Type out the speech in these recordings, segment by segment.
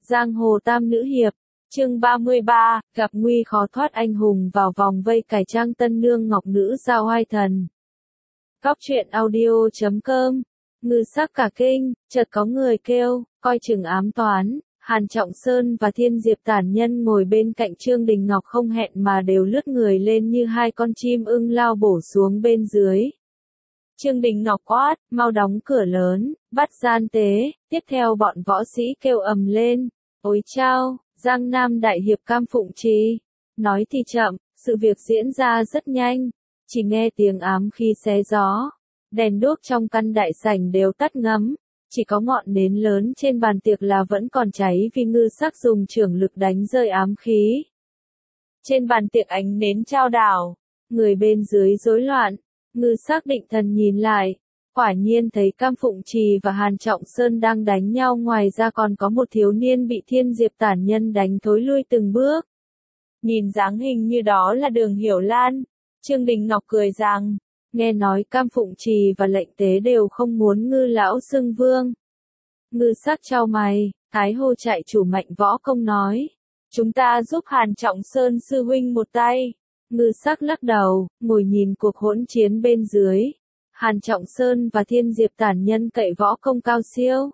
Giang hồ tam nữ hiệp, chương 33, gặp nguy khó thoát anh hùng vào vòng vây cải trang tân nương ngọc nữ giao oai thần. Góc truyện audio.com, ngư sắc cả kinh, chợt có người kêu, coi chừng ám toán. Hàn Trọng Sơn và Thiên Diệp Tản Nhân ngồi bên cạnh Trương Đình Ngọc không hẹn mà đều lướt người lên như hai con chim ưng lao bổ xuống bên dưới. Trương Đình Ngọc quát, mau đóng cửa lớn, bắt gian tế, tiếp theo bọn võ sĩ kêu ầm lên, ôi chao, Giang Nam Đại Hiệp Cam Phụng Trì. Nói thì chậm, sự việc diễn ra rất nhanh, chỉ nghe tiếng ám khí xé gió, đèn đuốc trong căn đại sảnh đều tắt ngấm. Chỉ có ngọn nến lớn trên bàn tiệc là vẫn còn cháy vì ngư sắc dùng trưởng lực đánh rơi ám khí. Trên bàn tiệc ánh nến trao đảo, người bên dưới rối loạn, ngư sắc định thần nhìn lại, quả nhiên thấy Cam Phụng Trì và Hàn Trọng Sơn đang đánh nhau, ngoài ra còn có một thiếu niên bị Thiên Diệp Tản Nhân đánh thối lui từng bước. Nhìn dáng hình như đó là Đường Hiểu Lan, Trương Đình Ngọc cười rằng, nghe nói Cam Phụng Trì và lệnh tế đều không muốn ngư lão xưng vương. Ngư sắc chau mày, Thái Hô Trại chủ Mạnh Võ Công nói, chúng ta giúp Hàn Trọng Sơn sư huynh một tay. Ngư sắc lắc đầu, ngồi nhìn cuộc hỗn chiến bên dưới. Hàn Trọng Sơn và Thiên Diệp Tản Nhân cậy võ công cao siêu,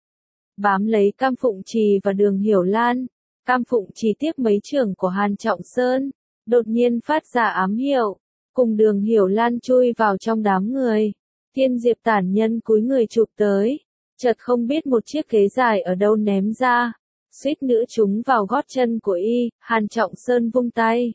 bám lấy Cam Phụng Trì và Đường Hiểu Lan. Cam Phụng Trì tiếp mấy trưởng của Hàn Trọng Sơn, đột nhiên phát ra ám hiệu, cùng Đường Hiểu Lan chui vào trong đám người. Thiên Diệp Tản Nhân cúi người chụp tới, chợt không biết một chiếc ghế dài ở đâu ném ra, suýt nữa trúng vào gót chân của y. Hàn Trọng Sơn vung tay,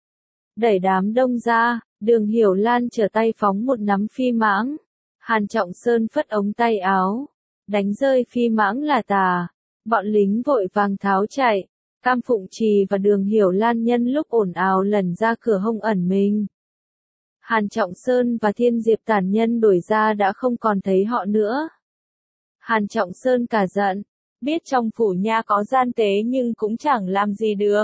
đẩy đám đông ra, Đường Hiểu Lan trở tay phóng một nắm phi mãng. Hàn Trọng Sơn phất ống tay áo, đánh rơi phi mãng là tà. Bọn lính vội vàng tháo chạy. Cam Phụng Trì và Đường Hiểu Lan nhân lúc ồn ào lẩn ra cửa hông ẩn mình. Hàn Trọng Sơn và Thiên Diệp Tản Nhân đổi ra đã không còn thấy họ nữa. Hàn Trọng Sơn cả giận, biết trong phủ nha có gian tế nhưng cũng chẳng làm gì được.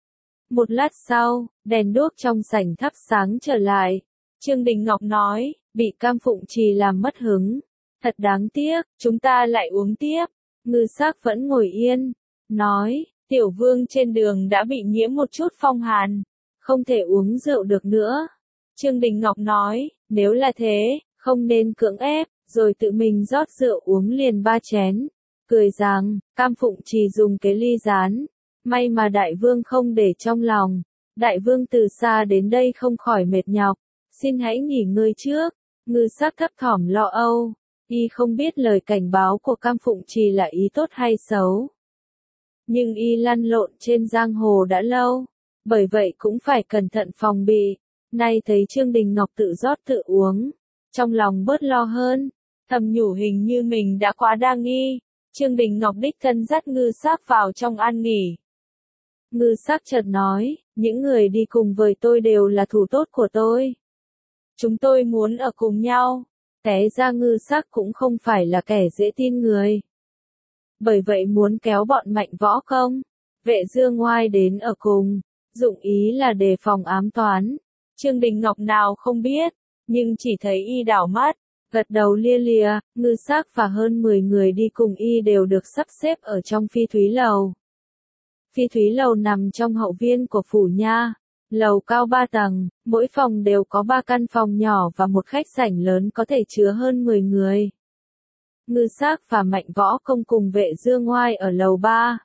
Một lát sau, đèn đuốc trong sảnh thắp sáng trở lại. Trương Đình Ngọc nói, bị Cam Phụng Trì làm mất hứng. Thật đáng tiếc, chúng ta lại uống tiếp. Ngư sắc vẫn ngồi yên, nói, tiểu vương trên đường đã bị nhiễm một chút phong hàn, không thể uống rượu được nữa. Trương Đình Ngọc nói, nếu là thế, không nên cưỡng ép, rồi tự mình rót rượu uống liền 3 chén. Cười rằng, Cam Phụng Trì dùng cái ly rán. May mà đại vương không để trong lòng. Đại vương từ xa đến đây không khỏi mệt nhọc. Xin hãy nghỉ ngơi trước. Ngư sắc thấp thỏm lo âu. Y không biết lời cảnh báo của Cam Phụng Trì là ý tốt hay xấu. Nhưng y lăn lộn trên giang hồ đã lâu. Bởi vậy cũng phải cẩn thận phòng bị. Nay thấy Trương Đình Ngọc tự rót tự uống. Trong lòng bớt lo hơn. Thầm nhủ hình như mình đã quá đa nghi. Trương Đình Ngọc đích thân dắt ngư sắc vào trong an nghỉ. Ngư sắc chợt nói, những người đi cùng với tôi đều là thủ tốt của tôi. Chúng tôi muốn ở cùng nhau. Té ra ngư sắc cũng không phải là kẻ dễ tin người. Bởi vậy muốn kéo bọn Mạnh Võ Công, Vệ Dương Ngoai đến ở cùng, dụng ý là đề phòng ám toán. Trương Đình Ngọc nào không biết, nhưng chỉ thấy y đảo mắt, gật đầu lia lịa. Ngư sắc và hơn 10 người đi cùng y đều được sắp xếp ở trong Phi Thúy Lầu. Phi Thúy Lầu nằm trong hậu viên của phủ nha. Lầu cao 3 tầng, mỗi phòng đều có 3 căn phòng nhỏ và một khách sảnh lớn có thể chứa hơn 10 người. Ngư sắc và Mạnh Võ Công cùng Vệ Dương Ngoai ở lầu 3.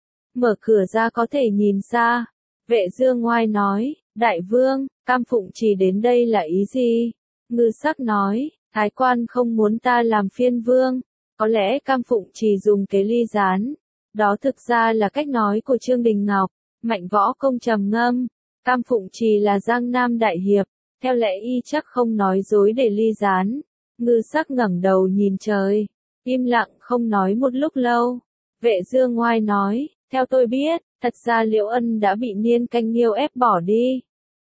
Mở cửa ra có thể nhìn xa. Vệ Dương Ngoai nói, đại vương, Cam Phụng Trì đến đây là ý gì? Ngư sắc nói, thái quan không muốn ta làm phiên vương. Có lẽ Cam Phụng Trì dùng cái ly rán. Đó thực ra là cách nói của Trương Đình Ngọc. Mạnh Võ Công trầm ngâm, Cam Phụng Trì là Giang Nam Đại Hiệp, theo lẽ y chắc không nói dối để ly rán. Ngư sắc ngẩng đầu nhìn trời, im lặng không nói một lúc lâu. Vệ Dương Ngoai nói, theo tôi biết, thật ra Liễu Ân đã bị Niên Canh Nghiêu ép bỏ đi.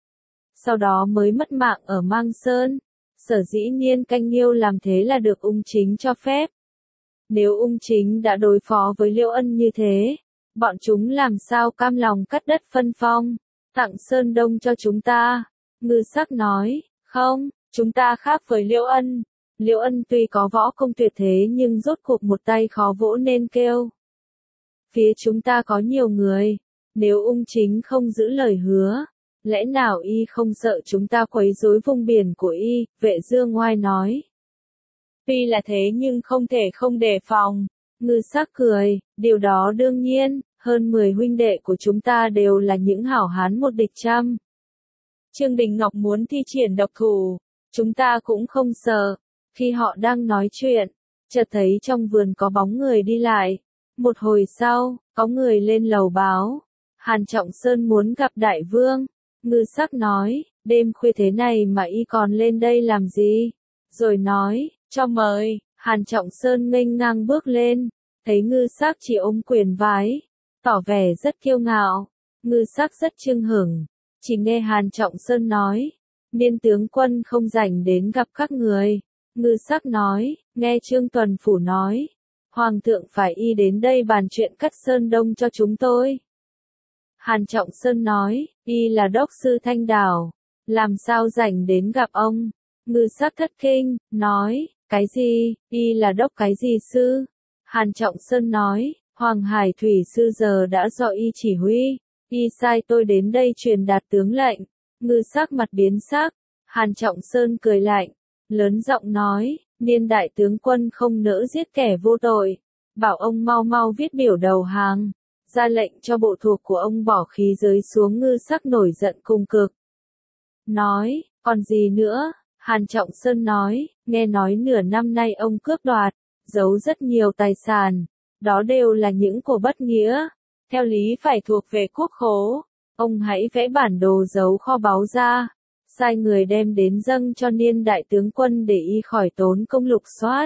Sau đó mới mất mạng ở Mang Sơn. Sở dĩ Niên Canh Nghiêu làm thế là được ung chính cho phép. Nếu ung chính đã đối phó với Liễu Ân như thế, bọn chúng làm sao cam lòng cắt đất phân phong, tặng Sơn Đông cho chúng ta? Ngư sắc nói, không, chúng ta khác với Liễu Ân. Liễu Ân tuy có võ công tuyệt thế nhưng rốt cuộc một tay khó vỗ nên kêu. phía chúng ta có nhiều người. Nếu ung chính không giữ lời hứa, lẽ nào y không sợ chúng ta quấy rối vùng biển của y, Vệ Dương Oai nói. Tuy là thế nhưng không thể không đề phòng. Ngư Sắc cười, điều đó đương nhiên, hơn 10 huynh đệ của chúng ta đều là những hảo hán một địch trăm. Trương Đình Ngọc muốn thi triển độc thủ, chúng ta cũng không sợ. Khi họ đang nói chuyện, chợt thấy trong vườn có bóng người đi lại. Một hồi sau, có người lên lầu báo, Hàn Trọng Sơn muốn gặp đại vương. Ngư Sắc nói, đêm khuya thế này mà y còn lên đây làm gì? Rồi nói, cho mời. Hàn Trọng Sơn nghênh ngang bước lên, thấy Ngư Sắc chỉ ôm quyền vái, tỏ vẻ rất kiêu ngạo. Ngư Sắc rất chưng hửng, chỉ nghe Hàn Trọng Sơn nói, Niên tướng quân không rảnh đến gặp các người. Ngư Sắc nói, nghe Trương Tuần Phủ nói, Hoàng thượng phải y đến đây bàn chuyện cắt Sơn Đông cho chúng tôi. Hàn Trọng Sơn nói, y là đốc sư Thanh Đảo, làm sao rảnh đến gặp ông? Ngư Sắc thất kinh, nói, cái gì, y là đốc cái gì sư? Hàn Trọng Sơn nói, Hoàng Hải Thủy sư giờ đã do y chỉ huy, y sai tôi đến đây truyền đạt tướng lệnh. Ngư Sắc mặt biến sắc, Hàn Trọng Sơn cười lạnh, lớn giọng nói, Niên đại tướng quân không nỡ giết kẻ vô tội, bảo ông mau mau viết biểu đầu hàng, ra lệnh cho bộ thuộc của ông bỏ khí giới xuống. Ngư Sắc nổi giận cùng cực, nói, còn gì nữa? Hàn Trọng Sơn nói, nghe nói nửa năm nay ông cướp đoạt, giấu rất nhiều tài sản, đó đều là những của bất nghĩa, theo lý phải thuộc về quốc khố, ông hãy vẽ bản đồ giấu kho báu ra, sai người đem đến dâng cho Niên đại tướng quân để y khỏi tốn công lục soát.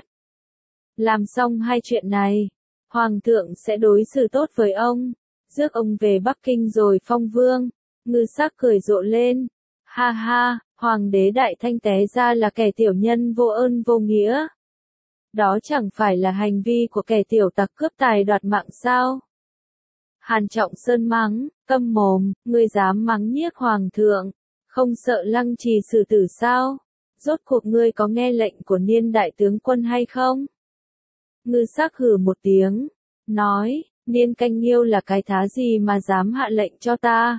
Làm xong hai chuyện này, Hoàng thượng sẽ đối xử tốt với ông, rước ông về Bắc Kinh rồi phong vương. Ngư Sắc cười rộ lên, ha ha, Hoàng đế Đại Thanh té ra là kẻ tiểu nhân vô ơn vô nghĩa. Đó chẳng phải là hành vi của kẻ tiểu tặc cướp tài đoạt mạng sao? Hàn Trọng Sơn mắng, câm mồm, ngươi dám mắng nhiếc Hoàng thượng, không sợ lăng trì xử tử sao? Rốt cuộc ngươi có nghe lệnh của Niên đại tướng quân hay không? Ngư Sắc hừ một tiếng, nói, Niên Canh Nhiêu là cái thá gì mà dám hạ lệnh cho ta?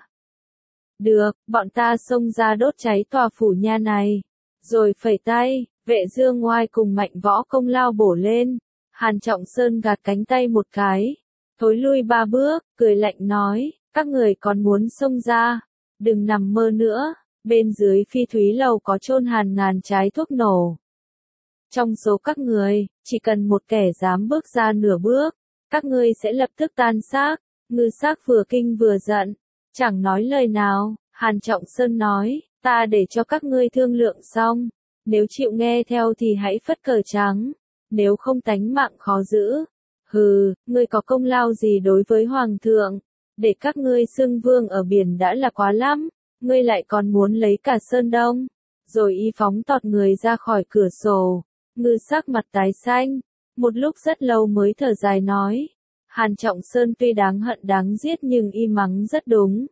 Được, bọn ta xông ra đốt cháy tòa phủ nha này. Rồi phẩy tay, Vệ Dương Oai cùng Mạnh Võ Công lao bổ lên. Hàn Trọng Sơn gạt cánh tay một cái, thối lui 3 bước, cười lạnh nói, các người còn muốn xông ra, đừng nằm mơ nữa, bên dưới Phi Thúy Lầu có chôn hàng ngàn trái thuốc nổ. Trong số các người, chỉ cần một kẻ dám bước ra nửa bước, các ngươi sẽ lập tức tan xác. Ngư Sắc vừa kinh vừa giận, chẳng nói lời nào. Hàn Trọng Sơn nói, ta để cho các ngươi thương lượng xong, nếu chịu nghe theo thì hãy phất cờ trắng, nếu không tánh mạng khó giữ. Hừ, ngươi có công lao gì đối với Hoàng thượng, để các ngươi xưng vương ở biển đã là quá lắm, ngươi lại còn muốn lấy cả Sơn Đông. Rồi y phóng tọt người ra khỏi cửa sổ. Ngư Sắc mặt tái xanh, một lúc rất lâu mới thở dài nói, Hàn Trọng Sơn tuy đáng hận đáng giết nhưng y mắng rất đúng.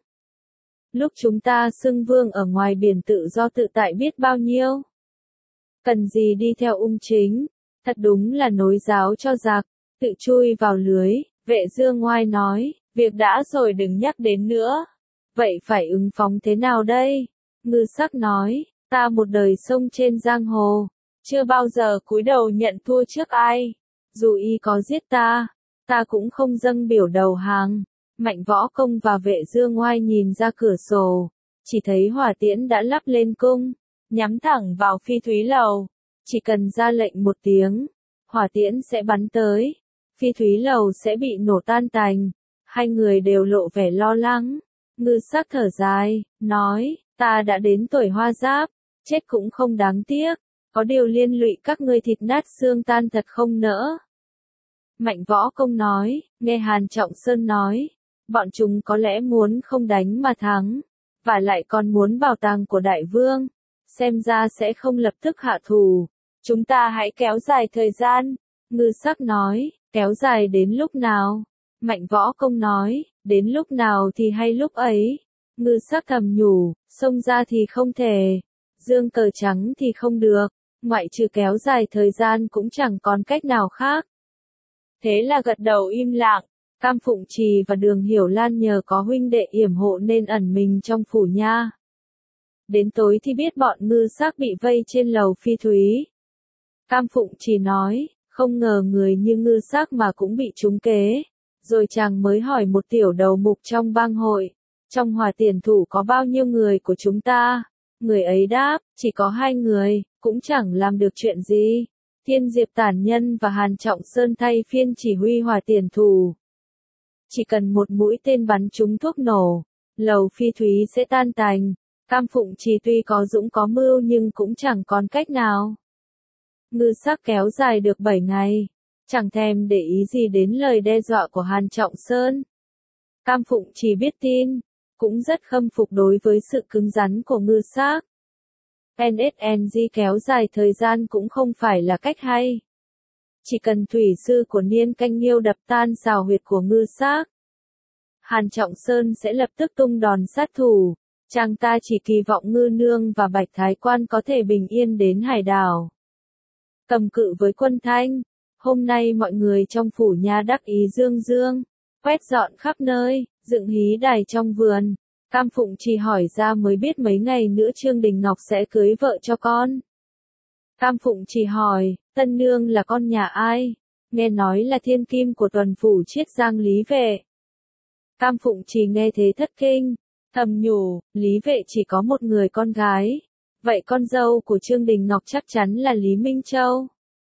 Lúc chúng ta xưng vương ở ngoài biển tự do tự tại biết bao nhiêu. Cần gì đi theo ung chính, thật đúng là nối giáo cho giặc, tự chui vào lưới. Vệ Dương Oai nói, việc đã rồi đừng nhắc đến nữa. Vậy phải ứng phó thế nào đây? Ngư Sắc nói, ta một đời sông trên giang hồ, chưa bao giờ cúi đầu nhận thua trước ai. Dù y có giết ta, ta cũng không dâng biểu đầu hàng. Mạnh Võ Công và Vệ Dương Oai nhìn ra cửa sổ, chỉ thấy hỏa tiễn đã lắp lên cung, nhắm thẳng vào Phi Thúy Lầu. Chỉ cần ra lệnh một tiếng, hỏa tiễn sẽ bắn tới, Phi Thúy Lầu sẽ bị nổ tan tành. Hai người đều lộ vẻ lo lắng. Ngư Sắc thở dài, nói, ta đã đến tuổi hoa giáp, chết cũng không đáng tiếc, có điều liên lụy các ngươi thịt nát xương tan thật không nỡ. Mạnh Võ Công nói, nghe Hàn Trọng Sơn nói, bọn chúng có lẽ muốn không đánh mà thắng, và lại còn muốn bảo tàng của đại vương, xem ra sẽ không lập tức hạ thủ. Chúng ta hãy kéo dài thời gian. Ngư Sắc nói, kéo dài đến lúc nào? Mạnh Võ Công nói, đến lúc nào thì hay lúc ấy. Ngư Sắc thầm nhủ, xông ra thì không thể, dương cờ trắng thì không được, ngoại trừ kéo dài thời gian cũng chẳng còn cách nào khác. Thế là gật đầu im lặng, Cam Phụng Trì và Đường Hiểu Lan nhờ có huynh đệ yểm hộ nên ẩn mình trong phủ nha. Đến tối thì biết bọn ngư xác bị vây trên lầu Phi Thúy. Cam Phụng Trì nói, không ngờ người như ngư xác mà cũng bị trúng kế. Rồi chàng mới hỏi một tiểu đầu mục trong bang hội, trong Hòa Tiền Thủ có bao nhiêu người của chúng ta? Người ấy đáp, chỉ có 2 người, cũng chẳng làm được chuyện gì. Thiên Diệp Tản Nhân và Hàn Trọng Sơn thay phiên chỉ huy Hòa Tiền Thủ. Chỉ cần một mũi tên bắn trúng thuốc nổ, lầu Phi Thúy sẽ tan tành. Cam Phụng Trì tuy có dũng có mưu nhưng cũng chẳng còn cách nào. Ngư xác kéo dài được 7 ngày, chẳng thèm để ý gì đến lời đe dọa của Hàn Trọng Sơn. Cam Phụng Trì biết tin, cũng rất khâm phục đối với sự cứng rắn của ngư xác. NSNG kéo dài thời gian cũng không phải là cách hay. Chỉ cần thủy sư của Niên Canh Nhiêu đập tan xào huyệt của ngư xác, Hàn Trọng Sơn sẽ lập tức tung đòn sát thủ. Chàng ta chỉ kỳ vọng Ngư Nương và Bạch Thái Quan có thể bình yên đến hải đảo. Cầm cự với quân Thanh, hôm nay mọi người trong phủ nha đắc ý dương dương, quét dọn khắp nơi, dựng hí đài trong vườn. Cam Phụng Trì hỏi ra mới biết mấy ngày nữa Trương Đình Ngọc sẽ cưới vợ cho con. Cam Phụng Trì hỏi, tân nương là con nhà ai? Nghe nói là thiên kim của tuần phủ Chiết Giang Lý Vệ. Cam Phụng Trì nghe thế thất kinh, thầm nhủ, Lý Vệ chỉ có một người con gái. Vậy con dâu của Trương Đình Ngọc chắc chắn là Lý Minh Châu.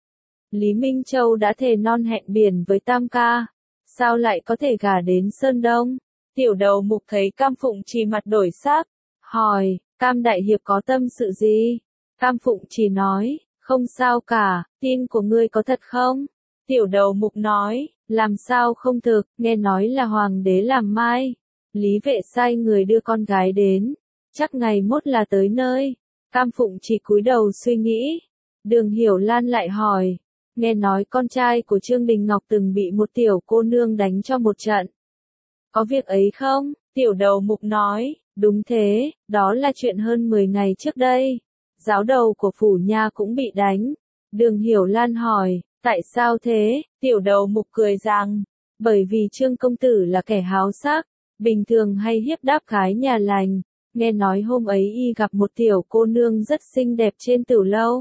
Lý Minh Châu đã thề non hẹn biển với Tam Ca, sao lại có thể gả đến Sơn Đông? Tiểu đầu mục thấy Cam Phụng Trì mặt đổi sắc, hỏi, Cam Đại Hiệp có tâm sự gì? Cam Phụng Trì nói, không sao cả, tin của ngươi có thật không? Tiểu đầu mục nói, làm sao không thực, nghe nói là hoàng đế làm mai. Lý Vệ sai người đưa con gái đến, chắc ngày mốt là tới nơi. Cam Phụng Trì cúi đầu suy nghĩ. Đường Hiểu Lan lại hỏi, nghe nói con trai của Trương Đình Ngọc từng bị một tiểu cô nương đánh cho một trận. Có việc ấy không? Tiểu đầu mục nói, đúng thế, đó là chuyện hơn 10 ngày trước đây. Giáo đầu của phủ nha cũng bị đánh. Đường Hiểu Lan hỏi, tại sao thế? Tiểu đầu mục cười rằng, bởi vì Trương công tử là kẻ háo sắc, bình thường hay hiếp đáp gái nhà lành. Nghe nói hôm ấy y gặp một tiểu cô nương rất xinh đẹp trên tử lâu.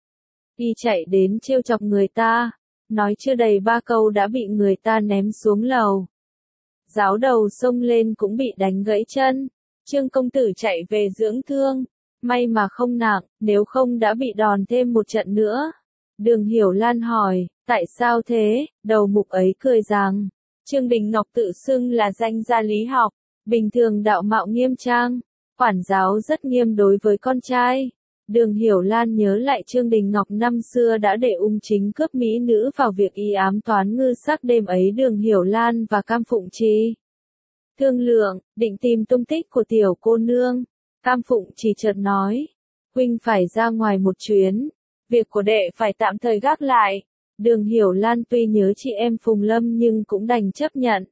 Y chạy đến trêu chọc người ta, nói chưa đầy 3 câu đã bị người ta ném xuống lầu. Giáo đầu xông lên cũng bị đánh gãy chân. Trương công tử chạy về dưỡng thương, may mà không nặng, nếu không đã bị đòn thêm một trận nữa. Đường Hiểu Lan hỏi, tại sao thế? Đầu mục ấy cười rằng, Trương Đình Ngọc tự xưng là danh gia lý học, bình thường đạo mạo nghiêm trang, quản giáo rất nghiêm đối với con trai. Đường Hiểu Lan nhớ lại Trương Đình Ngọc năm xưa đã để ung chính cướp mỹ nữ vào việc y ám toán ngư sắc. Đêm ấy Đường Hiểu Lan và Cam Phụng Trì thương lượng, định tìm tung tích của tiểu cô nương. Cam Phụng Trì chợt nói, huynh phải ra ngoài một chuyến, việc của đệ phải tạm thời gác lại. Đường Hiểu Lan tuy nhớ chị em Phùng Lâm nhưng cũng đành chấp nhận.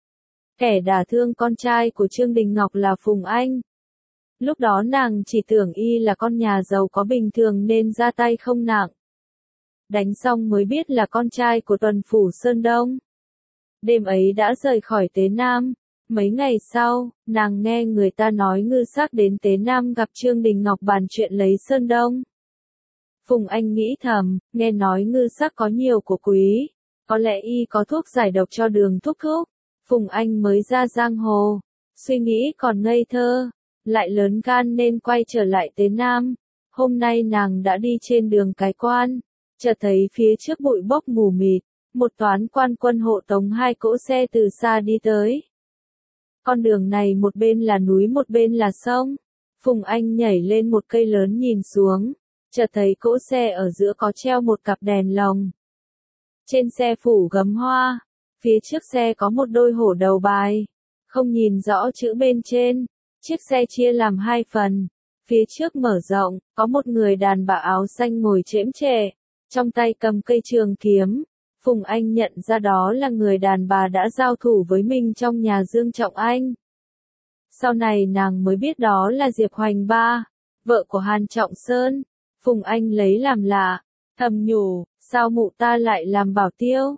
Kẻ đả thương con trai của Trương Đình Ngọc là Phùng Anh. Lúc đó nàng chỉ tưởng y là con nhà giàu có bình thường nên ra tay không nặng. Đánh xong mới biết là con trai của tuần phủ Sơn Đông. Đêm ấy đã rời khỏi Tế Nam. Mấy ngày sau, nàng nghe người ta nói ngư sắc đến Tế Nam gặp Trương Đình Ngọc bàn chuyện lấy Sơn Đông. Phùng Anh nghĩ thầm, nghe nói ngư sắc có nhiều của quý, có lẽ y có thuốc giải độc cho Đường thúc thúc. Phùng Anh mới ra giang hồ, suy nghĩ còn ngây thơ, lại lớn gan nên quay trở lại Tế Nam. Hôm nay nàng đã đi trên đường Cái Quan, chợt thấy phía trước bụi bốc mù mịt, một toán quan quân hộ tống 2 cỗ xe từ xa đi tới. Con đường này một bên là núi một bên là sông. Phùng Anh nhảy lên một cây lớn nhìn xuống, chợt thấy cỗ xe ở giữa có treo một cặp đèn lồng. Trên xe phủ gấm hoa, phía trước xe có một đôi hổ đầu bài, không nhìn rõ chữ bên trên. Chiếc xe chia làm 2 phần, phía trước mở rộng, có một người đàn bà áo xanh ngồi chễm chệ, trong tay cầm cây trường kiếm. Phùng Anh nhận ra đó là người đàn bà đã giao thủ với mình trong nhà Dương Trọng Anh. Sau này nàng mới biết đó là Diệp Hoành Ba, vợ của Hàn Trọng Sơn. Phùng Anh lấy làm lạ, thầm nhủ, sao mụ ta lại làm bảo tiêu?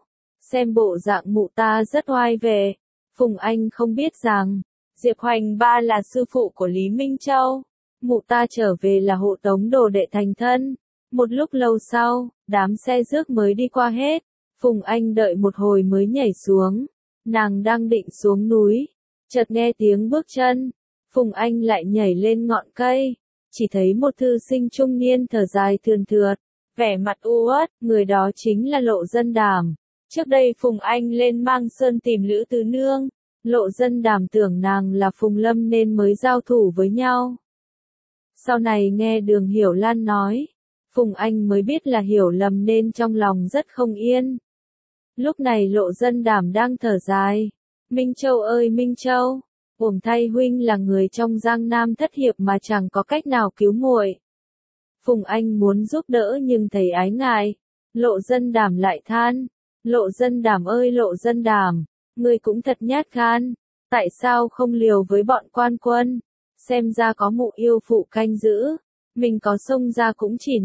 xem bộ dạng mụ ta rất oai vệ. Phùng Anh không biết rằng, Diệp Hoành Ba là sư phụ của Lý Minh Châu. Mụ ta trở về là hộ tống đồ đệ thành thân. Một lúc lâu sau, đám xe rước mới đi qua hết. Phùng Anh đợi một hồi mới nhảy xuống. Nàng đang định xuống núi. Chợt nghe tiếng bước chân. Phùng Anh lại nhảy lên ngọn cây. Chỉ thấy một thư sinh trung niên thở dài thườn thượt. Vẻ mặt u uất, người đó chính là Lộ Dân Đàm. Trước đây Phùng Anh lên Mang Sơn tìm Lữ Tứ Nương. Lộ Dân Đàm tưởng nàng là Phùng Lâm nên mới giao thủ với nhau. Sau này nghe Đường Hiểu Lan nói, Phùng Anh mới biết là hiểu lầm nên trong lòng rất không yên. Lúc này Lộ Dân Đàm đang thở dài. Minh Châu ơi Minh Châu, uổng thay huynh là người trong Giang Nam thất hiệp mà chẳng có cách nào cứu muội. Phùng Anh muốn giúp đỡ nhưng thấy ái ngại. Lộ Dân Đàm lại than. Lộ Dân Đàm ơi Lộ Dân Đàm, ngươi cũng thật nhát gan. Tại sao không liều với bọn quan quân? Xem ra có mụ yêu phụ canh giữ. Mình có xông ra cũng chỉ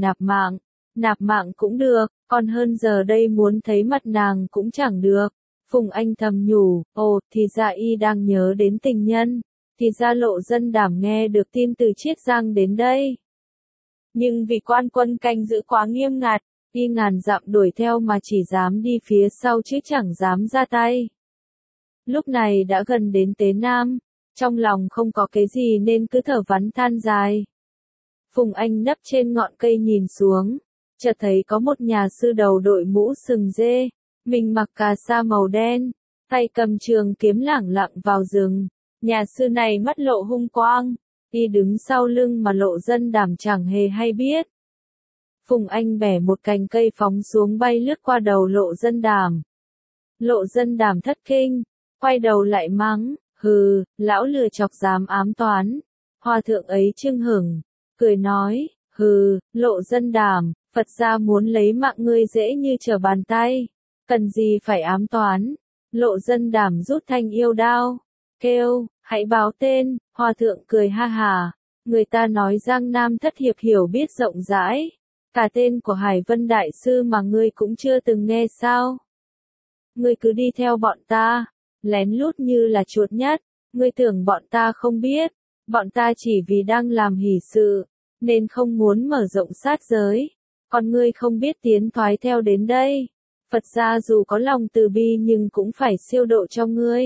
nạp mạng cũng được, còn hơn giờ đây muốn thấy mặt nàng cũng chẳng được. Phùng Anh thầm nhủ, ồ, thì ra y đang nhớ đến tình nhân, thì ra Lộ Dân Đàm nghe được tin từ Chiết Giang đến đây. Nhưng vì quan quân canh giữ quá nghiêm ngặt, y ngàn dặm đuổi theo mà chỉ dám đi phía sau chứ chẳng dám ra tay. Lúc này đã gần đến Tế Nam, trong lòng không có cái gì nên cứ thở vắn than dài. Phùng Anh nấp trên ngọn cây nhìn xuống, chợt thấy có một nhà sư đầu đội mũ sừng dê, mình mặc cà sa màu đen, tay cầm trường kiếm lẳng lặng vào rừng. Nhà sư này mắt lộ hung quang, y đứng sau lưng mà Lộ Dân Đàm chẳng hề hay biết. Phùng Anh bẻ một cành cây phóng xuống bay lướt qua đầu Lộ Dân Đàm. Lộ Dân Đàm thất kinh, quay đầu lại mắng, hừ, lão lừa chọc dám ám toán. Hòa thượng ấy chưng hửng, cười nói, hừ, Lộ Dân Đàm, Phật gia muốn lấy mạng ngươi dễ như trở bàn tay, cần gì phải ám toán. Lộ Dân Đàm rút thanh yêu đao, kêu, hãy báo tên. Hòa thượng cười ha hà, người ta nói Giang Nam thất hiệp hiểu biết rộng rãi, cả tên của Hải Vân Đại Sư mà ngươi cũng chưa từng nghe sao? Ngươi cứ đi theo bọn ta, lén lút như là chuột nhắt, ngươi tưởng bọn ta không biết, bọn ta chỉ vì đang làm hỷ sự, nên không muốn mở rộng sát giới, còn ngươi không biết tiến thoái theo đến đây. Phật gia dù có lòng từ bi nhưng cũng phải siêu độ cho ngươi.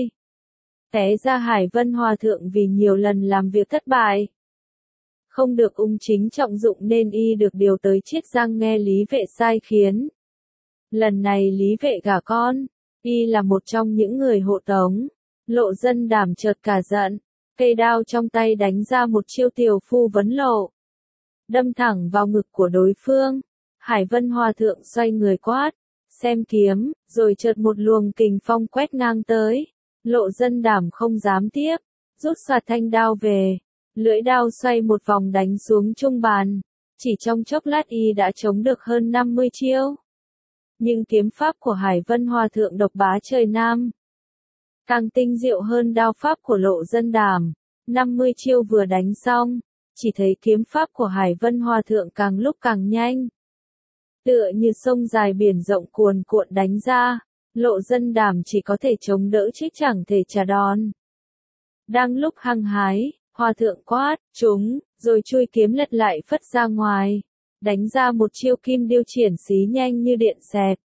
Té ra Hải Vân Hòa Thượng vì nhiều lần làm việc thất bại, không được ung chính trọng dụng nên y được điều tới Chiết Giang nghe Lý Vệ sai khiến. Lần này Lý Vệ gả con, y là một trong những người hộ tống. Lộ Dân Đàm chợt cả giận, cây đao trong tay đánh ra một chiêu tiểu phu vấn lộ, đâm thẳng vào ngực của đối phương. Hải Vân Hòa Thượng xoay người quát, xem kiếm, rồi chợt một luồng kình phong quét ngang tới. Lộ Dân Đàm không dám tiếp, rút xoạt thanh đao về, lưỡi đao xoay một vòng đánh xuống trung bàn. Chỉ trong chốc lát y đã chống được hơn 50 chiêu. Nhưng kiếm pháp của Hải Vân Hòa Thượng độc bá trời Nam, càng tinh diệu hơn đao pháp của Lộ Dân Đàm. 50 chiêu vừa đánh xong, chỉ thấy kiếm pháp của Hải Vân Hòa Thượng càng lúc càng nhanh, tựa như sông dài biển rộng cuồn cuộn đánh ra. Lộ Dân Đàm chỉ có thể chống đỡ chứ chẳng thể trả đòn. Đang lúc hăng hái, Hòa Thượng quát, trúng, rồi chui kiếm lật lại phất ra ngoài, đánh ra một chiêu kim điêu triển xí nhanh như điện xẹt.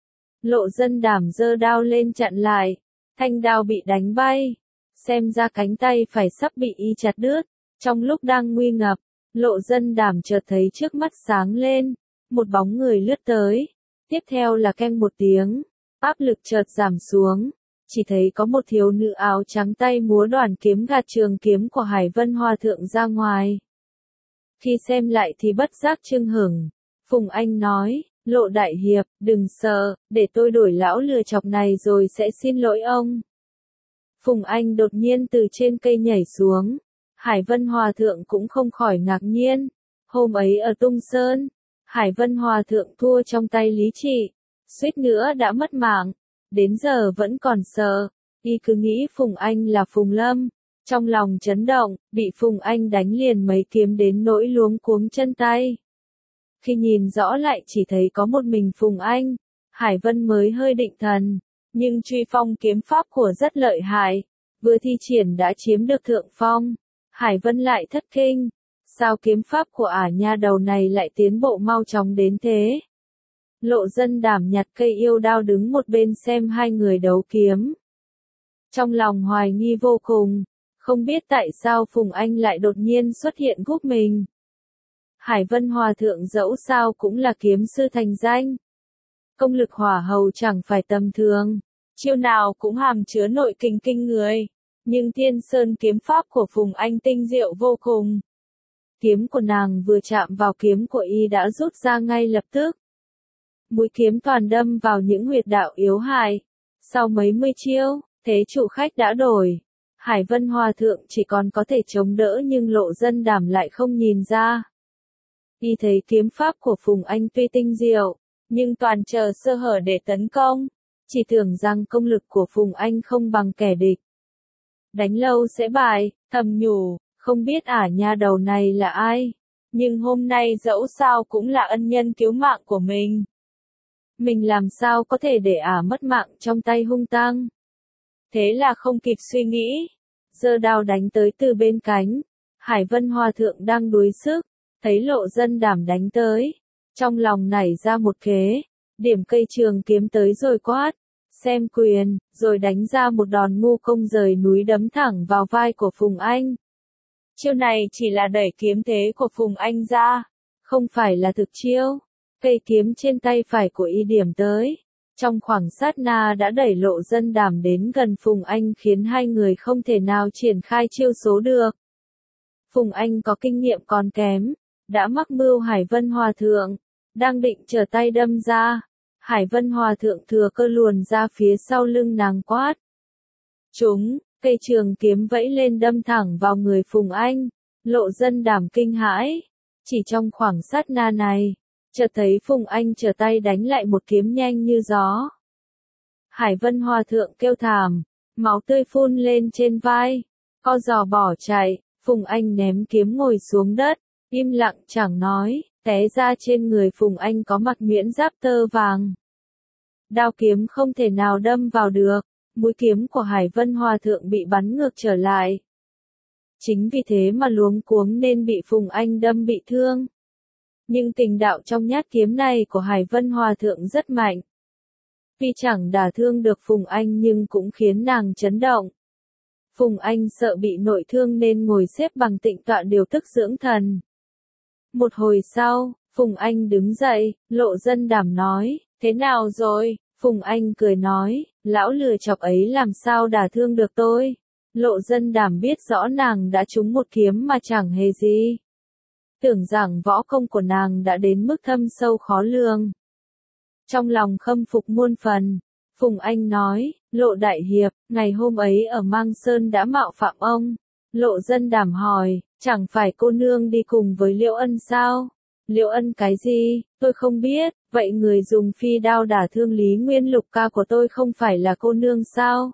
Lộ Dân Đàm giơ đao lên chặn lại, thanh đao bị đánh bay, xem ra cánh tay phải sắp bị y chặt đứt. Trong lúc đang nguy ngập, Lộ Dân Đàm chợt thấy trước mắt sáng lên, một bóng người lướt tới, tiếp theo là keng một tiếng, áp lực chợt giảm xuống, chỉ thấy có một thiếu nữ áo trắng tay múa đoàn kiếm gạt trường kiếm của Hải Vân Hòa Thượng ra ngoài. Khi xem lại thì bất giác chưng hửng. Phùng Anh nói, Lộ đại hiệp, đừng sợ, để tôi đổi lão lừa chọc này rồi sẽ xin lỗi ông. Phùng Anh đột nhiên từ trên cây nhảy xuống. Hải Vân Hòa Thượng cũng không khỏi ngạc nhiên. Hôm ấy ở Tung Sơn, Hải Vân Hòa Thượng thua trong tay Lý Trị, suýt nữa đã mất mạng, đến giờ vẫn còn sợ. Y cứ nghĩ Phùng Anh là Phùng Lâm, trong lòng chấn động, bị Phùng Anh đánh liền mấy kiếm đến nỗi luống cuống chân tay. Khi nhìn rõ lại chỉ thấy có một mình Phùng Anh, Hải Vân mới hơi định thần. nhưng truy phong kiếm pháp của rất lợi hại, vừa thi triển đã chiếm được thượng phong. Hải Vân lại thất kinh, sao kiếm pháp của ả nha đầu này lại tiến bộ mau chóng đến thế? Lộ Dân Đảm nhặt cây yêu đao đứng một bên xem hai người đấu kiếm. Trong lòng hoài nghi vô cùng, không biết tại sao Phùng Anh lại đột nhiên xuất hiện giúp mình. Hải Vân Hòa Thượng dẫu sao cũng là kiếm sư thành danh. Công lực hỏa hầu chẳng phải tầm thường, chiêu nào cũng hàm chứa nội kình kinh người. Nhưng Thiên Sơn kiếm pháp của Phùng Anh tinh diệu vô cùng. Kiếm của nàng vừa chạm vào kiếm của y đã rút ra ngay lập tức. Mũi kiếm toàn đâm vào những huyệt đạo yếu hại. Sau mấy mươi chiêu, thế chủ khách đã đổi. Hải Vân Hòa Thượng chỉ còn có thể chống đỡ nhưng Lộ Dân Đảm lại không nhìn ra. Y thấy kiếm pháp của Phùng Anh tuy tinh diệu, nhưng toàn chờ sơ hở để tấn công. Chỉ tưởng rằng công lực của Phùng Anh không bằng kẻ địch. Đánh lâu sẽ bại, thầm nhủ, không biết ả nha đầu này là ai. Nhưng hôm nay dẫu sao cũng là ân nhân cứu mạng của mình. Mình làm sao có thể để ả mất mạng trong tay hung tang. Thế là không kịp suy nghĩ. Giơ đao đánh tới từ bên cánh. Hải Vân Hòa Thượng đang đuối sức. Thấy Lộ Dân Đảm đánh tới. Trong lòng nảy ra một kế. Điểm cây trường kiếm tới rồi quát. Xem quyền, rồi đánh ra một đòn ngu công rời núi đấm thẳng vào vai của Phùng Anh. Chiêu này chỉ là đẩy kiếm thế của Phùng Anh ra, không phải là thực chiêu. Cây kiếm trên tay phải của y điểm tới. Trong khoảng sát na đã đẩy Lộ Dân Đảm đến gần Phùng Anh khiến hai người không thể nào triển khai chiêu số được. Phùng Anh có kinh nghiệm còn kém, đã mắc mưu Hải Vân Hòa Thượng, đang định trở tay đâm ra. Hải Vân Hòa Thượng thừa cơ luồn ra phía sau lưng nàng quát. Chúng, cây trường kiếm vẫy lên đâm thẳng vào người Phùng Anh. Lộ Dân Đảm kinh hãi. Chỉ trong khoảng sát na này, chợt thấy Phùng Anh trở tay đánh lại một kiếm nhanh như gió. Hải Vân Hòa Thượng kêu thảm, máu tươi phun lên trên vai, co giò bỏ chạy. Phùng Anh ném kiếm ngồi xuống đất, im lặng chẳng nói. Té ra trên người Phùng Anh có mặc miễn giáp tơ vàng. Đao kiếm không thể nào đâm vào được, mũi kiếm của Hải Vân Hòa Thượng bị bắn ngược trở lại. Chính vì thế mà luống cuống nên bị Phùng Anh đâm bị thương. Nhưng kình đạo trong nhát kiếm này của Hải Vân Hòa Thượng rất mạnh. Tuy chẳng đả thương được Phùng Anh nhưng cũng khiến nàng chấn động. Phùng Anh sợ bị nội thương nên ngồi xếp bằng tịnh tọa điều tức dưỡng thần. Một hồi sau, Phùng Anh đứng dậy, Lộ Dân Đảm nói, thế nào rồi? Phùng Anh cười nói, lão lừa chọc ấy làm sao đả thương được tôi? Lộ Dân Đảm biết rõ nàng đã trúng một kiếm mà chẳng hề gì. Tưởng rằng võ công của nàng đã đến mức thâm sâu khó lường. Trong lòng khâm phục muôn phần, Phùng Anh nói, Lộ Đại Hiệp, ngày hôm ấy ở Mang Sơn đã mạo phạm ông. Lộ Dân Đảm hỏi, chẳng phải cô nương đi cùng với Liễu Ân sao? Liễu Ân cái gì, tôi không biết, vậy người dùng phi đao đả thương Lý Nguyên Lục ca của tôi không phải là cô nương sao?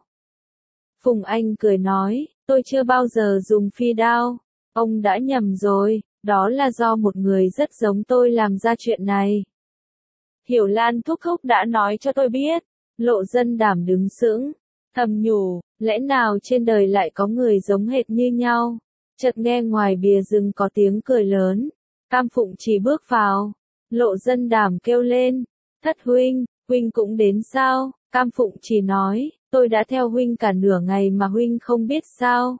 Phùng Anh cười nói, tôi chưa bao giờ dùng phi đao, ông đã nhầm rồi, đó là do một người rất giống tôi làm ra chuyện này. Hiểu Lan thúc thúc đã nói cho tôi biết. Lộ Dân Đảm đứng sững, thầm nhủ, lẽ nào trên đời lại có người giống hệt như nhau? Chợt nghe ngoài bìa rừng có tiếng cười lớn. Cam Phụng Trì bước vào. Lộ Dân Đảm kêu lên, thất huynh, huynh cũng đến sao? Cam Phụng Trì nói, tôi đã theo huynh cả nửa ngày mà huynh không biết sao?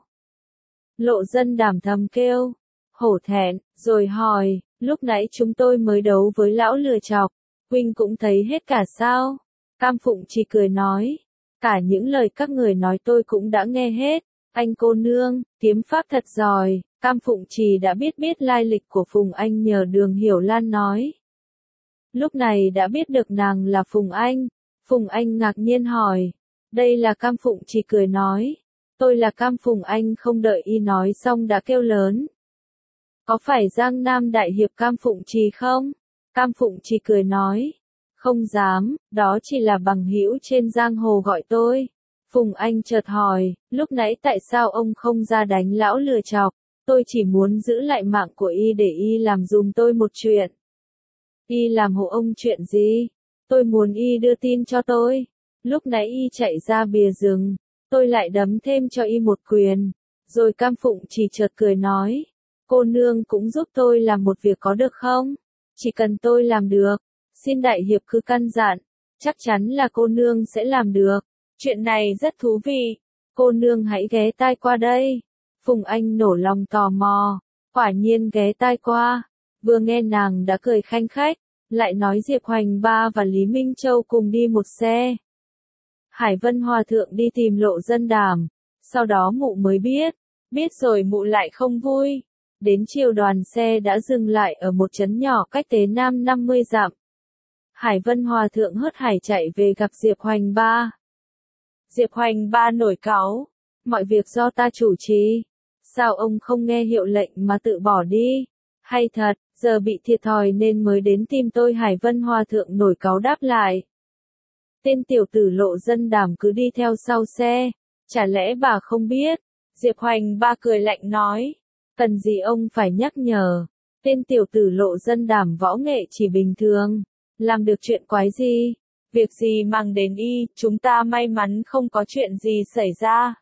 Lộ Dân Đảm thầm kêu, hổ thẹn, rồi hỏi, lúc nãy chúng tôi mới đấu với lão lừa chọc, huynh cũng thấy hết cả sao? Cam Phụng Trì cười nói, cả những lời các người nói tôi cũng đã nghe hết. Anh cô nương, kiếm pháp thật giỏi. Cam Phụng Trì đã biết lai lịch của Phùng Anh nhờ Đường Hiểu Lan nói. Lúc này đã biết được nàng là Phùng Anh. Phùng Anh ngạc nhiên hỏi, đây là Cam Phụng Trì cười nói, tôi là Cam Phùng Anh. Không đợi y nói xong đã kêu lớn, có phải Giang Nam Đại Hiệp Cam Phụng Trì không? Cam Phụng Trì cười nói, không dám, đó chỉ là bằng hữu trên giang hồ gọi tôi. Phùng Anh chợt hỏi, lúc nãy tại sao ông không ra đánh lão lừa chọc? Tôi chỉ muốn giữ lại mạng của y để y làm dùm tôi một chuyện. Y làm hộ ông chuyện gì? Tôi muốn y đưa tin cho tôi. Lúc nãy y chạy ra bìa rừng, tôi lại đấm thêm cho y một quyền. Rồi Cam Phụng Trì chợt cười nói, cô nương cũng giúp tôi làm một việc có được không? Chỉ cần tôi làm được, xin đại hiệp cứ căn dặn, chắc chắn là cô nương sẽ làm được. Chuyện này rất thú vị, cô nương hãy ghé tai qua đây. Phùng Anh nổ lòng tò mò, quả nhiên ghé tai qua, vừa nghe nàng đã cười khanh khách, lại nói Diệp Hoành Ba và Lý Minh Châu cùng đi một xe. Hải Vân Hòa Thượng đi tìm Lộ Dân Đàm, sau đó mụ mới biết rồi mụ lại không vui. Đến chiều đoàn xe đã dừng lại ở một trấn nhỏ cách Tế Nam 50 dặm. Hải Vân Hòa Thượng hớt hải chạy về gặp Diệp Hoành Ba. Diệp Hoành Ba nổi cáu, mọi việc do ta chủ trì, sao ông không nghe hiệu lệnh mà tự bỏ đi? Hay thật, giờ bị thiệt thòi nên mới đến tìm tôi. Hải Vân Hòa Thượng nổi cáu đáp lại. Tên tiểu tử Lộ Dân Đàm cứ đi theo sau xe, chả lẽ bà không biết? Diệp Hoành Ba cười lạnh nói, cần gì ông phải nhắc nhở, tên tiểu tử Lộ Dân Đàm võ nghệ chỉ bình thường, làm được chuyện quái gì, việc gì mang đến y, chúng ta may mắn không có chuyện gì xảy ra.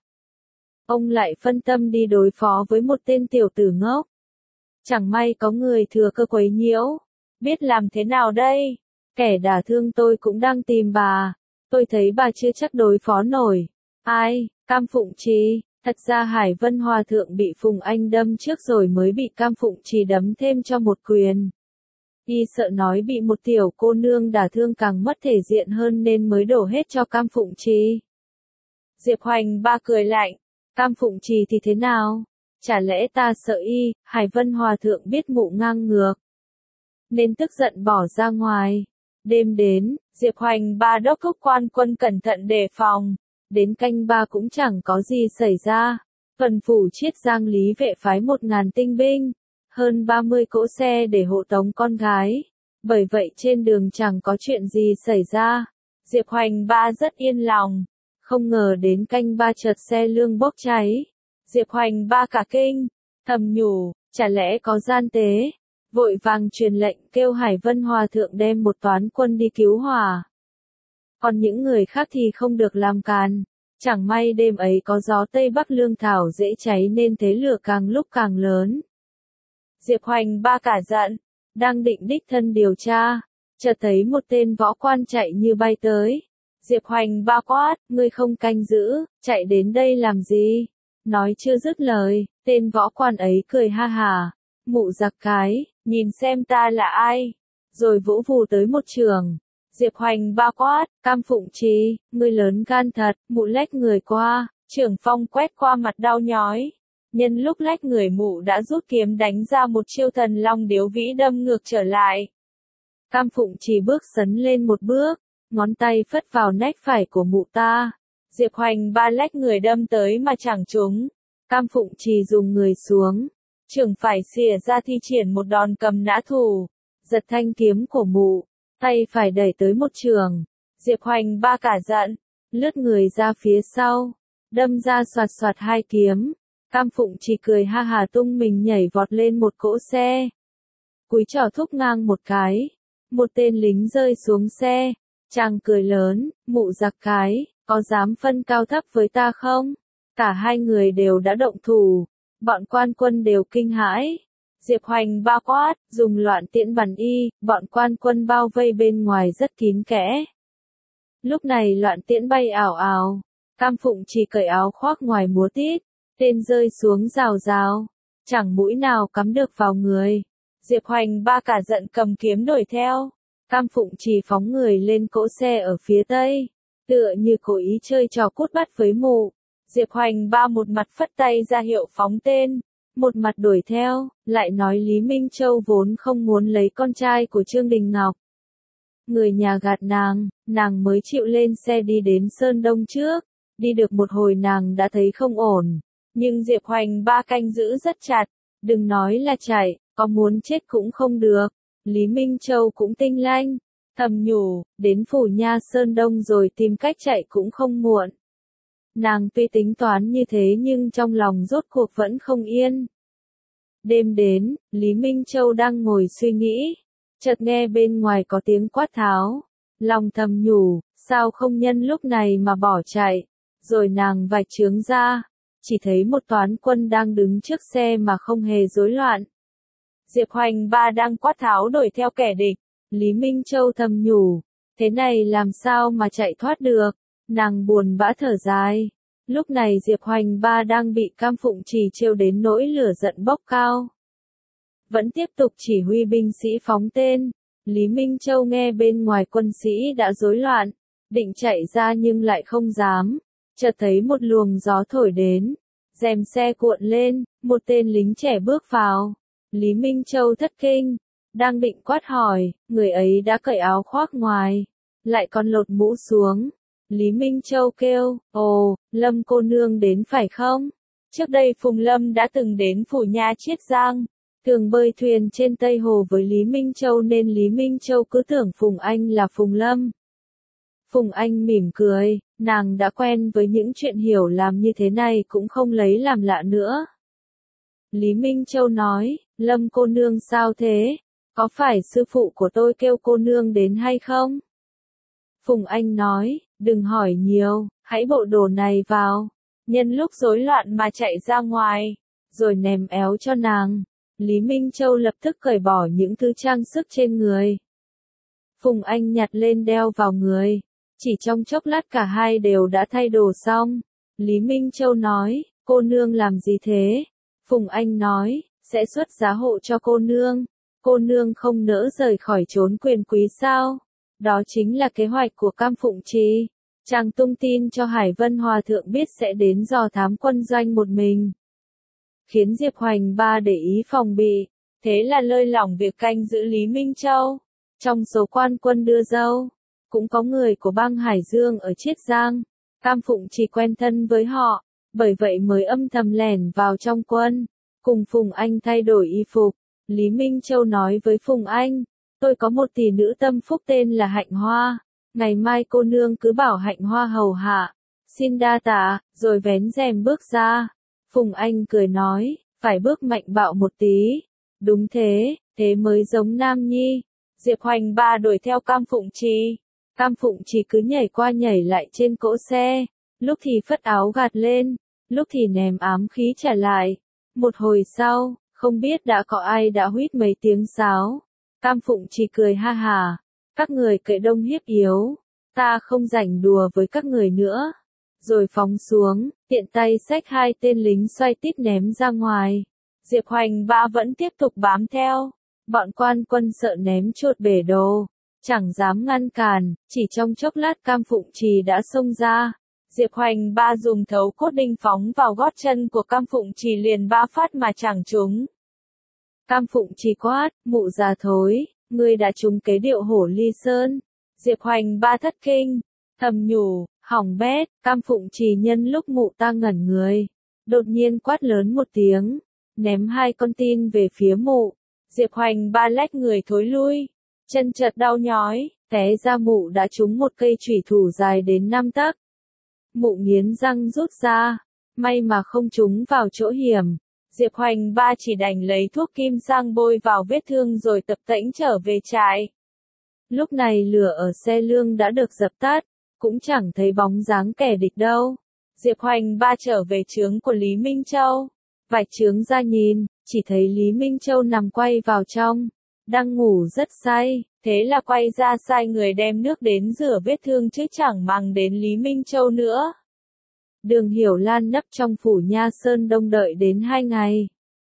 Ông lại phân tâm đi đối phó với một tên tiểu tử ngốc. Chẳng may có người thừa cơ quấy nhiễu, biết làm thế nào đây? Kẻ đả thương tôi cũng đang tìm bà, tôi thấy bà chưa chắc đối phó nổi. Ai, Cam Phụng Trì? Thật ra Hải Vân Hòa Thượng bị Phùng Anh đâm trước rồi mới bị Cam Phụng Trì đấm thêm cho một quyền. Y sợ nói bị một tiểu cô nương đả thương càng mất thể diện hơn nên mới đổ hết cho Cam Phụng Trì. Diệp Hoành Ba cười lạnh, Cam Phụng Trì thì thế nào? Chả lẽ ta sợ y? Hải Vân Hòa Thượng biết mụ ngang ngược, nên tức giận bỏ ra ngoài. Đêm đến, Diệp Hoành Ba đốc thúc quan quân cẩn thận đề phòng. Đến canh ba cũng chẳng có gì xảy ra. Tuần phủ Chiết Giang Lý vệ phái 1.000 tinh binh, hơn 30 cỗ xe để hộ tống con gái. Bởi vậy trên đường chẳng có chuyện gì xảy ra. Diệp Hoành Ba rất yên lòng. Không ngờ đến canh ba chợt xe lương bốc cháy. Diệp Hoành Ba cả kinh, thầm nhủ, chả lẽ có gian tế. Vội vàng truyền lệnh kêu Hải Vân Hòa Thượng đem một toán quân đi cứu hỏa. Còn những người khác thì không được làm càn. Chẳng may đêm ấy có gió Tây Bắc lương thảo dễ cháy nên thế lửa càng lúc càng lớn. Diệp Hoành Ba cả giận, đang định đích thân điều tra, chợt thấy một tên võ quan chạy như bay tới. Diệp Hoành Ba quát, ngươi không canh giữ, chạy đến đây làm gì? Nói chưa dứt lời, tên võ quan ấy cười ha hả, mụ giặc cái, nhìn xem ta là ai? Rồi vỗ vù tới một trường. Diệp Hoành Ba quát, Cam Phụng Trì, ngươi lớn gan thật, mụ lách người qua, trưởng phong quét qua mặt đau nhói. Nhân lúc lách người mụ đã rút kiếm đánh ra một chiêu thần long điếu vĩ đâm ngược trở lại. Cam Phụng Trì bước sấn lên một bước, ngón tay phất vào nách phải của mụ ta. Diệp Hoành Ba lách người đâm tới mà chẳng trúng. Cam Phụng Trì dùng người xuống, trưởng phải xìa ra thi triển một đòn cầm nã thủ, giật thanh kiếm của mụ. Tay phải đẩy tới một trường. Diệp Hoành Ba cả giận, lướt người ra phía sau, đâm ra xoạt xoạt hai kiếm. Cam Phụng Trì cười ha hà tung mình nhảy vọt lên một cỗ xe. Cúi chỏ thúc ngang một cái, một tên lính rơi xuống xe. Chàng cười lớn, mụ giặc cái, có dám phân cao thấp với ta không? Cả hai người đều đã động thủ, bọn quan quân đều kinh hãi. Diệp Hoành Ba quát, dùng loạn tiễn bắn y, bọn quan quân bao vây bên ngoài rất kín kẽ. Lúc này loạn tiễn bay ảo ảo, Cam Phụng Trì cởi áo khoác ngoài múa tít, tên rơi xuống rào rào, chẳng mũi nào cắm được vào người. Diệp Hoành Ba cả giận cầm kiếm đuổi theo, Cam Phụng Trì phóng người lên cỗ xe ở phía tây, tựa như cố ý chơi trò cút bắt với mụ. Diệp Hoành Ba một mặt phất tay ra hiệu phóng tên, một mặt đuổi theo, lại nói Lý Minh Châu vốn không muốn lấy con trai của Trương Đình Ngọc. Người nhà gạt nàng mới chịu lên xe đi đến Sơn Đông trước, đi được một hồi nàng đã thấy không ổn, nhưng Diệp Hoành Ba canh giữ rất chặt, đừng nói là chạy, có muốn chết cũng không được. Lý Minh Châu cũng tinh lanh, thầm nhủ, đến phủ nha Sơn Đông rồi tìm cách chạy cũng không muộn. Nàng tuy tính toán như thế nhưng trong lòng rốt cuộc vẫn không yên. Đêm đến, Lý Minh Châu đang ngồi suy nghĩ, chợt nghe bên ngoài có tiếng quát tháo, lòng thầm nhủ, Sao không nhân lúc này mà bỏ chạy? Rồi nàng vạch trướng ra, chỉ thấy một toán quân đang đứng trước xe mà không hề rối loạn. Diệp Hoành Ba đang quát tháo đuổi theo kẻ địch. Lý Minh Châu thầm nhủ, thế này làm sao mà chạy thoát được? Nàng buồn bã thở dài. Lúc này Diệp Hoành Ba đang bị Cam Phụng Trì trêu đến nỗi lửa giận bốc cao. Vẫn tiếp tục chỉ huy binh sĩ phóng tên. Lý Minh Châu nghe bên ngoài quân sĩ đã rối loạn, định chạy ra nhưng lại không dám. Chợt thấy một luồng gió thổi đến, rèm xe cuộn lên, một tên lính trẻ bước vào. Lý Minh Châu thất kinh, đang định quát hỏi, người ấy đã cởi áo khoác ngoài, lại còn lột mũ xuống. Lý Minh Châu kêu, ồ, Lâm cô nương đến phải không? Trước đây Phùng Lâm đã từng đến Phủ Nha Chiết Giang, thường bơi thuyền trên Tây Hồ với Lý Minh Châu nên Lý Minh Châu cứ tưởng Phùng Anh là Phùng Lâm. Phùng Anh mỉm cười, nàng đã quen với những chuyện hiểu lầm như thế này cũng không lấy làm lạ nữa. Lý Minh Châu nói, Lâm cô nương sao thế? Có phải sư phụ của tôi kêu cô nương đến hay không? Phùng Anh nói, đừng hỏi nhiều, hãy bộ đồ này vào. Nhân lúc rối loạn mà chạy ra ngoài, rồi ném éo cho nàng. Lý Minh Châu lập tức cởi bỏ những thứ trang sức trên người. Phùng Anh nhặt lên đeo vào người. Chỉ trong chốc lát cả hai đều đã thay đồ xong. Lý Minh Châu nói, cô nương làm gì thế? Phùng Anh nói, sẽ xuất giá hộ cho cô nương. Cô nương không nỡ rời khỏi chốn quyền quý sao? Đó chính là kế hoạch của Cam Phụng Trì. Chàng tung tin cho Hải Vân Hòa Thượng biết sẽ đến dò thám quân doanh một mình, khiến Diệp Hoành Ba để ý phòng bị. Thế là lơi lỏng việc canh giữ Lý Minh Châu. Trong số quan quân đưa dâu, cũng có người của bang Hải Dương ở Chiết Giang. Cam Phụng Trì quen thân với họ, bởi vậy mới âm thầm lẻn vào trong quân, cùng Phùng Anh thay đổi y phục. Lý Minh Châu nói với Phùng Anh, tôi có một tỷ nữ tâm phúc tên là Hạnh Hoa, ngày mai cô nương cứ bảo Hạnh Hoa hầu hạ. Xin đa tạ, rồi vén rèm bước ra. Phùng Anh cười nói, phải bước mạnh bạo một tí. Đúng thế, thế mới giống nam nhi. Diệp Hoành Ba đuổi theo Cam Phụng Trì. Cam Phụng Trì cứ nhảy qua nhảy lại trên cỗ xe, lúc thì phất áo gạt lên, lúc thì ném ám khí trả lại. Một hồi sau, không biết đã có ai đã huýt mấy tiếng sáo. Cam Phụng Trì cười ha hà, các người cậy đông hiếp yếu, ta không rảnh đùa với các người nữa. Rồi phóng xuống, tiện tay xách hai tên lính xoay tít ném ra ngoài. Diệp Hoành Ba vẫn tiếp tục bám theo. Bọn quan quân sợ ném chốt bể đồ, chẳng dám ngăn cản, chỉ trong chốc lát Cam Phụng Trì đã xông ra. Diệp Hoành Ba dùng thấu cốt đinh phóng vào gót chân của Cam Phụng Trì liền 3 phát mà chẳng trúng. Cam Phụng Trì quát, mụ già thối, ngươi đã trúng kế điệu hổ ly sơn. Diệp Hoành Ba thất kinh, thầm nhủ, hỏng bét. Cam Phụng Trì nhân lúc mụ ta ngẩn người, đột nhiên quát lớn một tiếng, ném hai con tin về phía mụ. Diệp Hoành Ba lách người thối lui, chân chợt đau nhói, té ra mụ đã trúng một cây chủy thủ dài đến 5 tấc. Mụ nghiến răng rút ra, may mà không trúng vào chỗ hiểm. Diệp Hoành Ba chỉ đành lấy thuốc kim sang bôi vào vết thương rồi tập tễnh trở về trại. Lúc này lửa ở xe lương đã được dập tắt, cũng chẳng thấy bóng dáng kẻ địch đâu. Diệp Hoành Ba trở về trướng của Lý Minh Châu, vạch trướng ra nhìn, chỉ thấy Lý Minh Châu nằm quay vào trong, đang ngủ rất say. Thế là quay ra sai người đem nước đến rửa vết thương chứ chẳng màng đến Lý Minh Châu nữa. Đường Hiểu Lan nấp trong phủ Nha Sơn Đông đợi đến 2 ngày.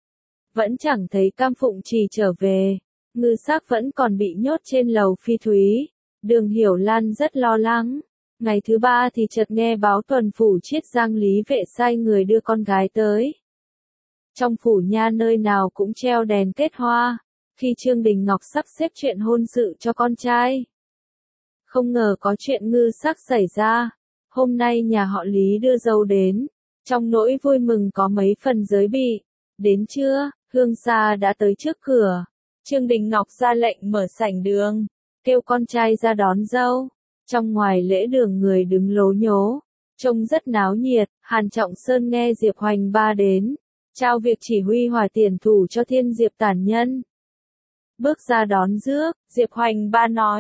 Vẫn chẳng thấy Cam Phụng Trì trở về. Ngư Sắc vẫn còn bị nhốt trên lầu phi thúy. Đường Hiểu Lan rất lo lắng. Ngày thứ 3 thì chợt nghe báo tuần phủ Chiết Giang Lý Vệ sai người đưa con gái tới. Trong phủ Nha nơi nào cũng treo đèn kết hoa. Khi Trương Đình Ngọc sắp xếp chuyện hôn sự cho con trai, không ngờ có chuyện Ngư Sắc xảy ra. Hôm nay nhà họ Lý đưa dâu đến, trong nỗi vui mừng có mấy phần giới bị. Đến trưa, Hương Sa đã tới trước cửa. Trương Đình Ngọc ra lệnh mở sảnh đường, kêu con trai ra đón dâu. Trong ngoài lễ đường người đứng lố nhố, trông rất náo nhiệt. Hàn Trọng Sơn nghe Diệp Hoành Ba đến, trao việc chỉ huy hỏa tiền thủ cho Thiên Diệp Tản Nhân. Bước ra đón rước, Diệp Hoành Ba nói,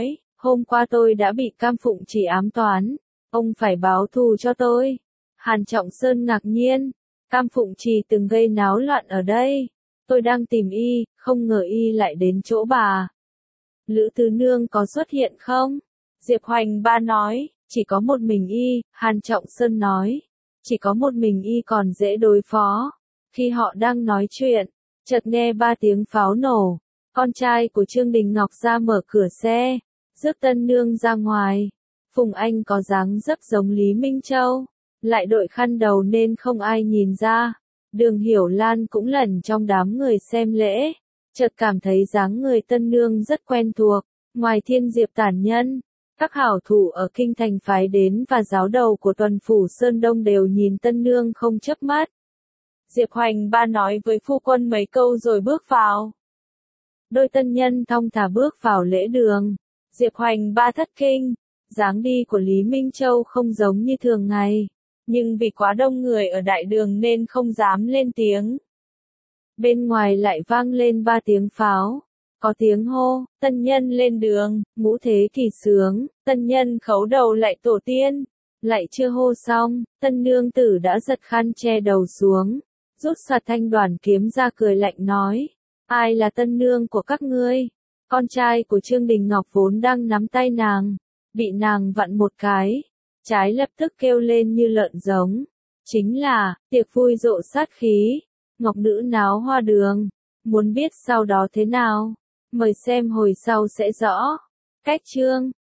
Hôm qua tôi đã bị Cam Phụng Chỉ ám toán, ông phải báo thù cho tôi. Hàn Trọng Sơn ngạc nhiên, Cam Phụng Chỉ từng gây náo loạn ở đây. Tôi đang tìm y, không ngờ y lại đến chỗ bà. Lữ Tứ Nương có xuất hiện không? Diệp Hoành Ba nói, chỉ có một mình y. Hàn Trọng Sơn nói, chỉ có một mình y còn dễ đối phó. Khi họ đang nói chuyện, chợt nghe 3 tiếng pháo nổ. Con trai của Trương Đình Ngọc ra mở cửa xe, rước tân nương ra ngoài. Phùng Anh có dáng dấp giống Lý Minh Châu, lại đội khăn đầu nên không ai nhìn ra. Đường Hiểu Lan cũng lẩn trong đám người xem lễ, chợt cảm thấy dáng người tân nương rất quen thuộc. Ngoài Thiên Diệp tản nhân, các hảo thủ ở kinh thành phái đến và giáo đầu của tuần phủ Sơn Đông đều nhìn tân nương không chớp mắt. Diệp Hoành Ba nói với phu quân mấy câu rồi bước vào. Đôi tân nhân thong thả bước vào lễ đường. Diệp Hoành Ba thất kinh, dáng đi của Lý Minh Châu không giống như thường ngày, nhưng vì quá đông người ở đại đường nên không dám lên tiếng. Bên ngoài lại vang lên 3 tiếng pháo, có tiếng hô, tân nhân lên đường, ngũ thế kỷ sướng, tân nhân khấu đầu lạy tổ tiên. Lại chưa hô xong, tân nương tử đã giật khăn che đầu xuống, rút sạt thanh đoàn kiếm ra cười lạnh nói, ai là tân nương của các ngươi? Con trai của Trương Đình Ngọc vốn đang nắm tay nàng, bị nàng vặn một cái, trái lập tức kêu lên như lợn giống. Chính là, tiệc vui rộ sát khí, ngọc nữ náo hoa đường. Muốn biết sau đó thế nào? Mời xem hồi sau sẽ rõ. Cách chương